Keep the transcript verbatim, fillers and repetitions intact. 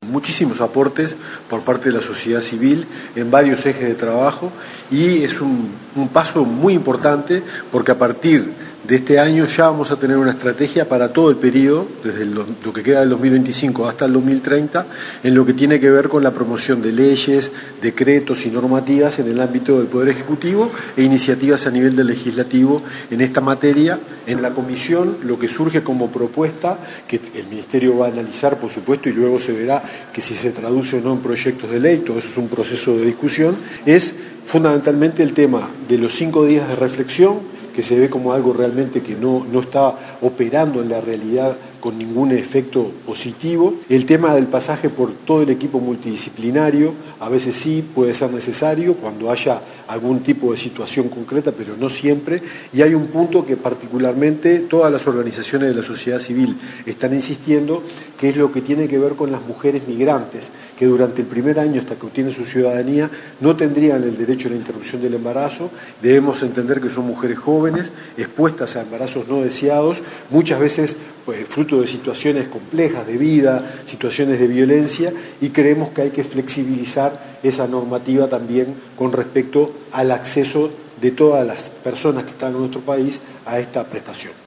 Muchísimos aportes por parte de la sociedad civil en varios ejes de trabajo y es un, un paso muy importante porque a partir de este año ya vamos a tener una estrategia para todo el periodo, desde el, lo que queda del dos mil veinticinco hasta el dos mil treinta, en lo que tiene que ver con la promoción de leyes, decretos y normativas en el ámbito del Poder Ejecutivo e iniciativas a nivel del Legislativo en esta materia. En la comisión lo que surge como propuesta, que el Ministerio va a analizar por supuesto y luego se verá que si se traduce o no en proyectos de ley, todo eso es un proceso de discusión, es fundamentalmente el tema de los cinco días de reflexión, que se ve como algo realmente que no, no está operando en la realidad con ningún efecto positivo. El tema del pasaje por todo el equipo multidisciplinario, a veces sí puede ser necesario cuando haya algún tipo de situación concreta, pero no siempre. Y hay un punto que particularmente todas las organizaciones de la sociedad civil están insistiendo, que es lo que tiene que ver con las mujeres migrantes, que durante el primer año hasta que obtienen su ciudadanía no tendrían el derecho a la interrupción del embarazo. Debemos entender que son mujeres jóvenes, expuestas a embarazos no deseados, muchas veces pues, fruto de situaciones complejas de vida, situaciones de violencia, y creemos que hay que flexibilizar esa normativa también con respecto al acceso de todas las personas que están en nuestro país a esta prestación.